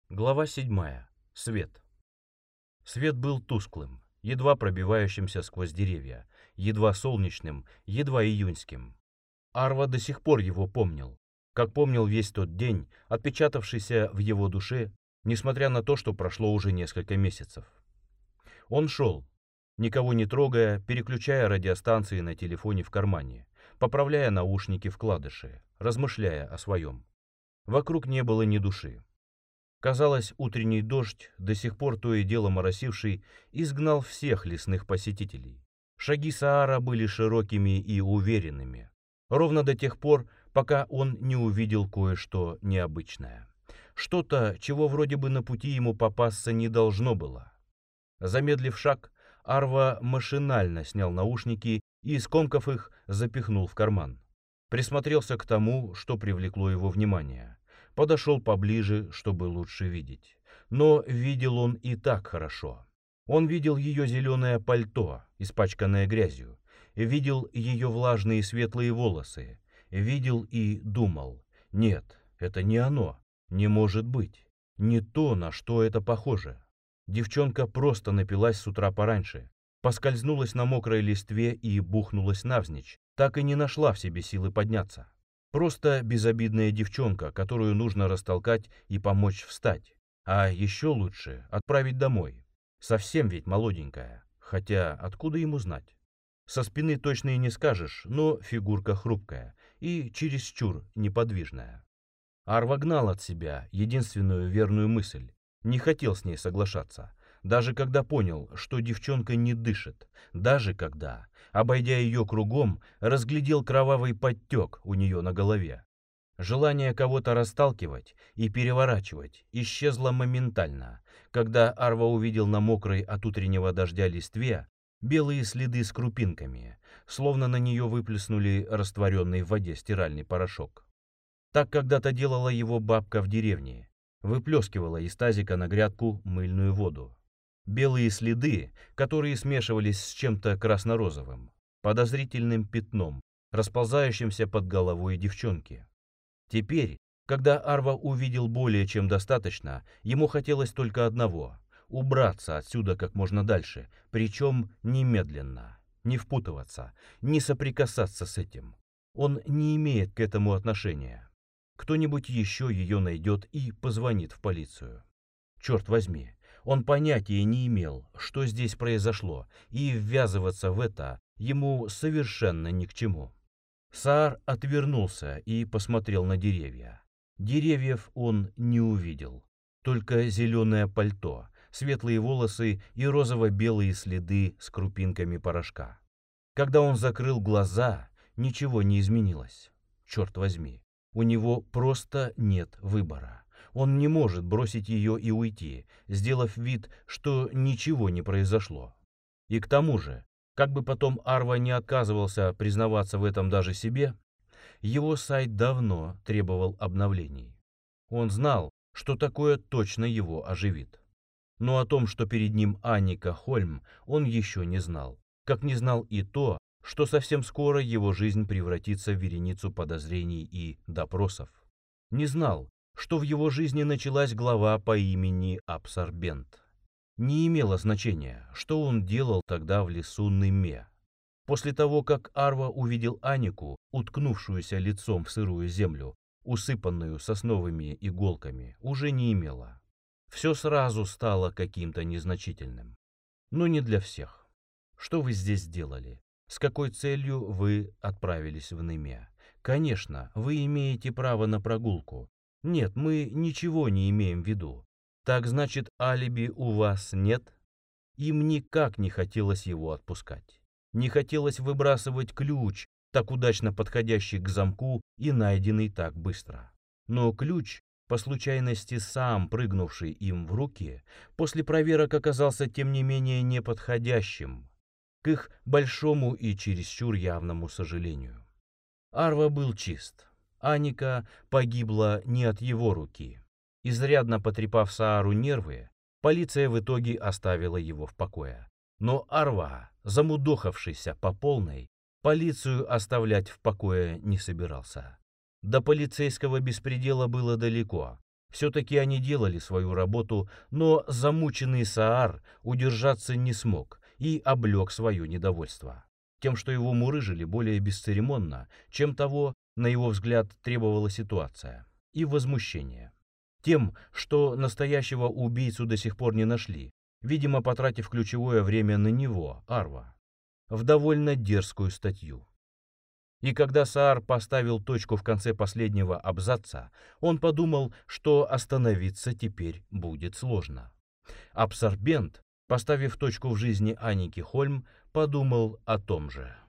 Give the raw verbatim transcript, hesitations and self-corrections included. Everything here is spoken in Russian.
Глава седьмая. Свет. Свет был тусклым, едва пробивающимся сквозь деревья, едва солнечным, едва июньским. Арва до сих пор его помнил, как помнил весь тот день, отпечатавшийся в его душе, несмотря на то, что прошло уже несколько месяцев. Он шел, никого не трогая, переключая радиостанции на телефоне в кармане, поправляя наушники-вкладыши, размышляя о своем. Вокруг не было ни души. Казалось, утренний дождь, до сих пор то и дело моросивший, изгнал всех лесных посетителей. Шаги Саара были широкими и уверенными, ровно до тех пор, пока он не увидел кое-что необычное. Что-то, чего вроде бы на пути ему попасться не должно было. Замедлив шаг, Арва машинально снял наушники и, скомкав их, запихнул в карман. Присмотрелся к тому, что привлекло его внимание. Подошел поближе, чтобы лучше видеть. Но видел он и так хорошо. Он видел ее зеленое пальто, испачканное грязью, видел ее влажные светлые волосы, видел и думал: нет, это не оно, не может быть, не то, на что это похоже. Девчонка просто напилась с утра пораньше, поскользнулась на мокрой листве и бухнулась навзничь, так и не нашла в себе силы подняться. Просто безобидная девчонка, которую нужно растолкать и помочь встать. А еще лучше отправить домой. Совсем ведь молоденькая. Хотя откуда ему знать? Со спины точно и не скажешь, но фигурка хрупкая и чересчур неподвижная. Арва гнал от себя единственную верную мысль. Не хотел с ней соглашаться. Даже когда понял, что девчонка не дышит. Даже когда, обойдя ее кругом, разглядел кровавый подтек у нее на голове. Желание кого-то расталкивать и переворачивать исчезло моментально, когда Арва увидел на мокрой от утреннего дождя листве белые следы с крупинками, словно на нее выплеснули растворенный в воде стиральный порошок. Так когда-то делала его бабка в деревне, выплескивала из тазика на грядку мыльную воду. Белые следы, которые смешивались с чем-то красно-розовым, подозрительным пятном, расползающимся под головой девчонки. Теперь, когда Арва увидел более чем достаточно, ему хотелось только одного — убраться отсюда как можно дальше, причем немедленно, не впутываться, не соприкасаться с этим. Он не имеет к этому отношения. Кто-нибудь еще ее найдет и позвонит в полицию. Черт возьми, он понятия не имел, что здесь произошло, и ввязываться в это ему совершенно ни к чему. Саар отвернулся и посмотрел на деревья. Деревьев он не увидел, только зеленое пальто, светлые волосы и розово-белые следы с крупинками порошка. Когда он закрыл глаза, ничего не изменилось. Черт возьми, у него просто нет выбора. Он не может бросить ее и уйти, сделав вид, что ничего не произошло. И к тому же, как бы потом Арва не отказывался признаваться в этом даже себе, его сайт давно требовал обновлений. Он знал, что такое точно его оживит. Но о том, что перед ним Анника Хольм, он еще не знал. Как не знал и то, что совсем скоро его жизнь превратится в вереницу подозрений и допросов. Не знал, что в его жизни началась глава по имени Абсорбент. Не имело значения, что он делал тогда в лесу Неме. После того, как Арва увидел Анику, уткнувшуюся лицом в сырую землю, усыпанную сосновыми иголками, уже не имело. Все сразу стало каким-то незначительным. Но не для всех. Что вы здесь делали? С какой целью вы отправились в Неме? Конечно, вы имеете право на прогулку. Нет, мы ничего не имеем в виду. Так значит, алиби у вас нет? Им никак не хотелось его отпускать. Не хотелось выбрасывать ключ, так удачно подходящий к замку и найденный так быстро. Но ключ, по случайности сам прыгнувший им в руки, после проверок оказался тем не менее неподходящим, к их большому и чересчур явному сожалению. Арва был чист. Аника погибла не от его руки. Изрядно потрепав Саару нервы, полиция в итоге оставила его в покое. Но Арва, замудохавшийся по полной, полицию оставлять в покое не собирался. До полицейского беспредела было далеко, Все-таки они делали свою работу, но замученный Саар удержаться не смог и облег свое недовольство тем, что его мурыжили более бесцеремонно, чем того, на его взгляд, требовала ситуация, и возмущение. Тем, что настоящего убийцу до сих пор не нашли, видимо, потратив ключевое время на него, Арва, в довольно дерзкую статью. И когда Саар поставил точку в конце последнего абзаца, он подумал, что остановиться теперь будет сложно. Абсорбент, поставив точку в жизни Анники Хольм, подумал о том же.